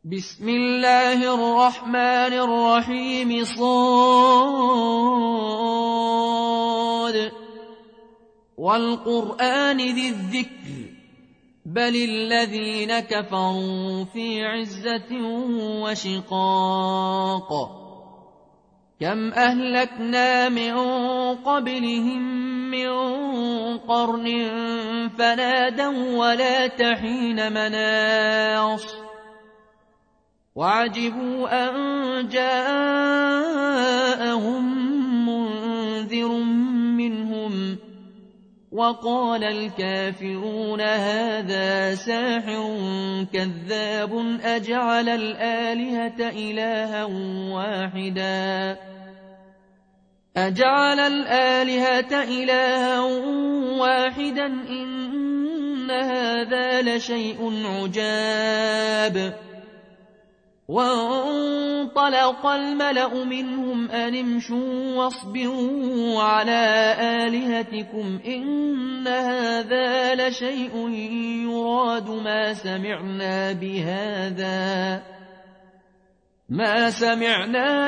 بسم الله الرحمن الرحيم صاد والقرآن ذي الذكر بل الذين كفروا في عزة وشقاق كم أهلكنا من قبلهم من قرن فنادوا ولا تحين مناص وعجبوا أن جاءهم منذر منهم وقال الكافرون هذا ساحر كذاب أجعل الآلهة إلها واحدا إن هذا لشيء عجاب وانطلق الملأ منهم أن امشوا واصبروا على آلهتكم إن هذا لشيء يراد ما سمعنا